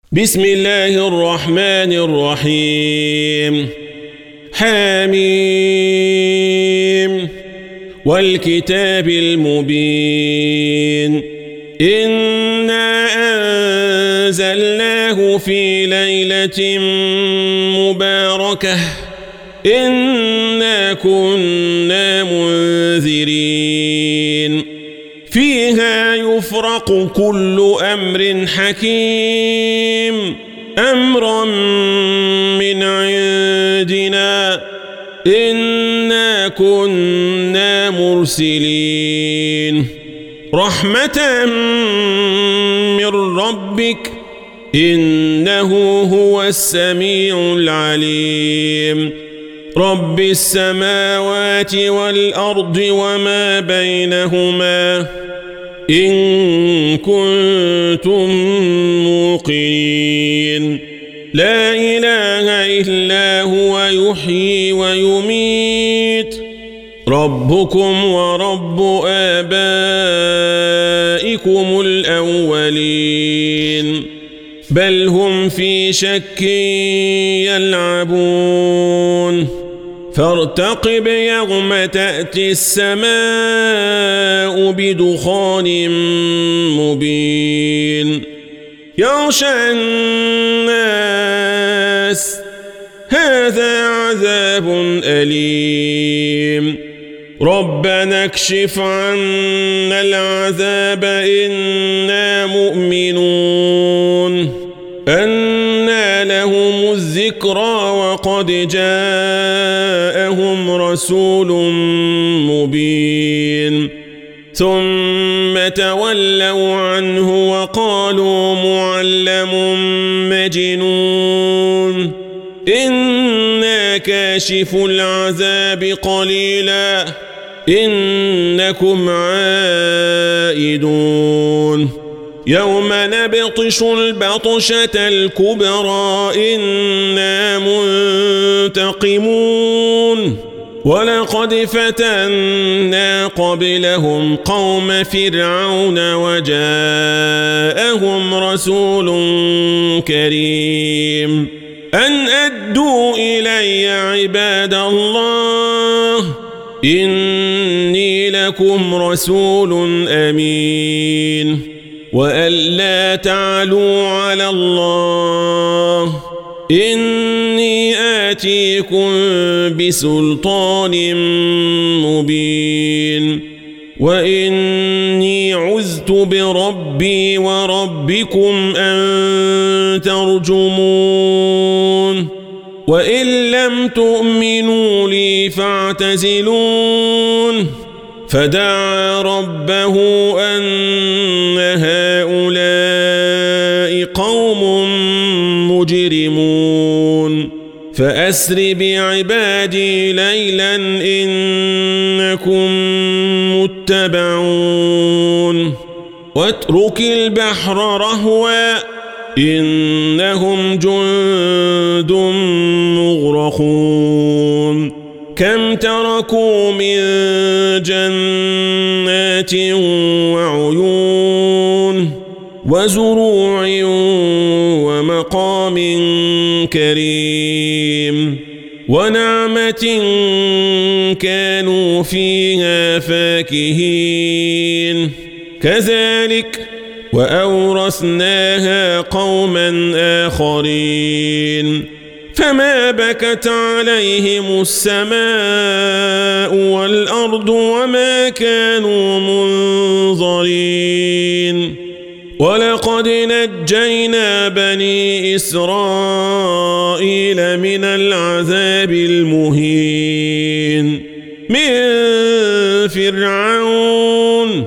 بسم الله الرحمن الرحيم حميم والكتاب المبين إنا أنزلناه في ليلة مباركة إنا كنا منذرين فيها يفرق كل أمر حكيم أمرا من عندنا إنا كنا مرسلين رحمة من ربك إنه هو السميع العليم رب السماوات والأرض وما بينهما إن كنتم موقنين لا إله إلا هو يحيي ويميت ربكم ورب آبائكم الأولين بل هم في شك يلعبون فارتقب يوم تأتي السماء بدخان مبين يغشى الناس هذا عذاب أليم ربنا اكشف عنا العذاب إنا مؤمنون أنى لهم الذكرى وقد جاءهم رسول مبين ثم تولوا عنه وقالوا معلم مجنون إنا كاشف العذاب قليلا إنكم عائدون يوم نبطش البطشة الكبرى إنا منتقمون ولقد فتنا قبلهم قوم فرعون وجاءهم رسول كريم أن أدوا إلي عباد الله إني لكم رسول أمين وأن لا تعلوا على الله إني آتيكم بسلطان مبين وإني عذت بربي وربكم أن ترجمون وإن لم تؤمنوا لي فاعتزلون فدعا ربه أن هؤلاء قوم مجرمون فأسر بعبادي ليلا إنكم متبعون واترك البحر رهوا إنهم جند مغرقون كم تركوا من جنات وعيون وزروع ومقام كريم ونعمة كانوا فيها فاكهين كذلك وأورثناها قوما آخرين فما بكت عليهم السماء والأرض وما كانوا منظرين ولقد نجينا بني إسرائيل من العذاب المهين من فرعون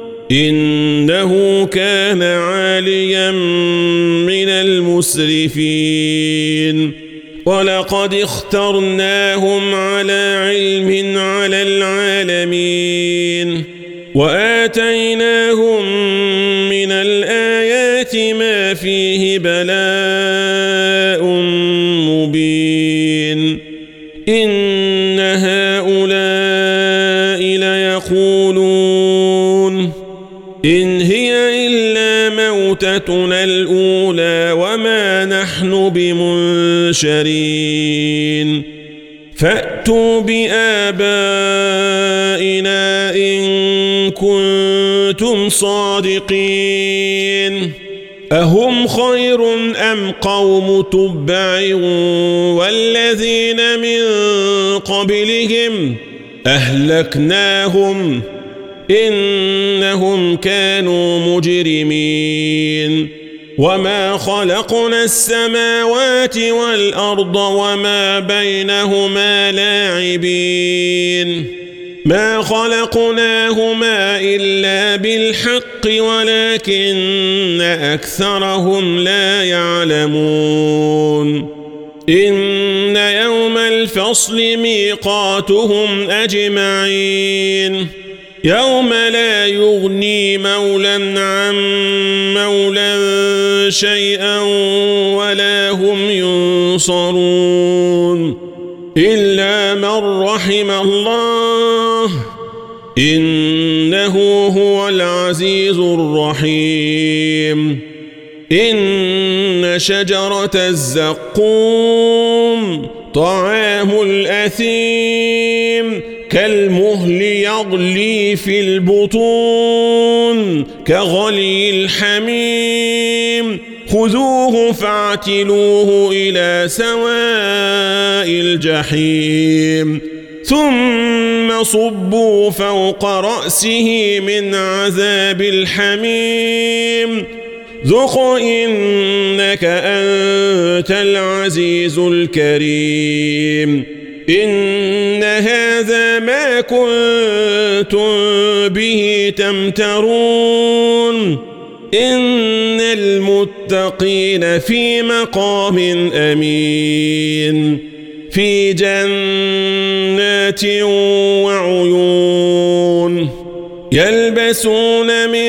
إنه كان عاليا من المسرفين ولقد اخترناهم على علم على العالمين وآتيناهم من الآيات ما فيه بلاء مبين إن هؤلاء ليقولون إن هي إلا موتتنا الأولى وما نحن بمنشرين فأتوا بآبائنا إن كنتم صادقين أهم خير أم قوم تبع والذين من قبلهم أهلكناهم إنهم كانوا مجرمين وما خلقنا السماوات والأرض وما بينهما لاعبين ما خلقناهما إلا بالحق ولكن أكثرهم لا يعلمون إن يوم الفصل ميقاتهم أجمعين يوم لا يغني مولى عن مولى شيئا ولا هم ينصرون إلا من رحم الله إنه هو العزيز الرحيم إن شجرة الزقوم طعام الأثيم كالمهل يغلي في البطون كغلي الحميم خذوه فاعتلوه إلى سواء الجحيم ثم صبوا فوق رأسه من عذاب الحميم ذق إنك أنت العزيز الكريم إن هذا ما كنتم به تمترون إن المتقين في مقام أمين في جنات وعيون يلبسون من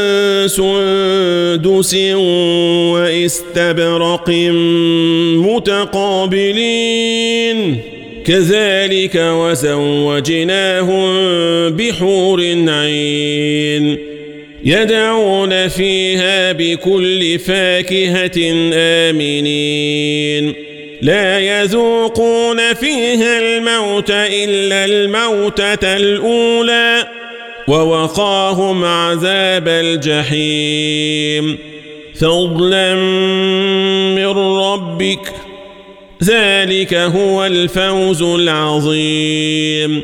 سندس واستبرق متقابلين كذلك وزوجناهم بحور عين يدعون فيها بكل فاكهة آمنين لا يذوقون فيها الموت إلا الموتة الأولى ووقاهم عذاب الجحيم فضلا من ربك ذلك هو الفوز العظيم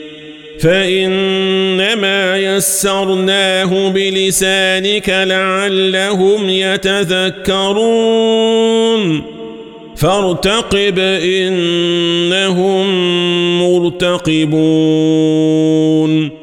فإنما يسرناه بلسانك لعلهم يتذكرون فارتقب إنهم مرتقبون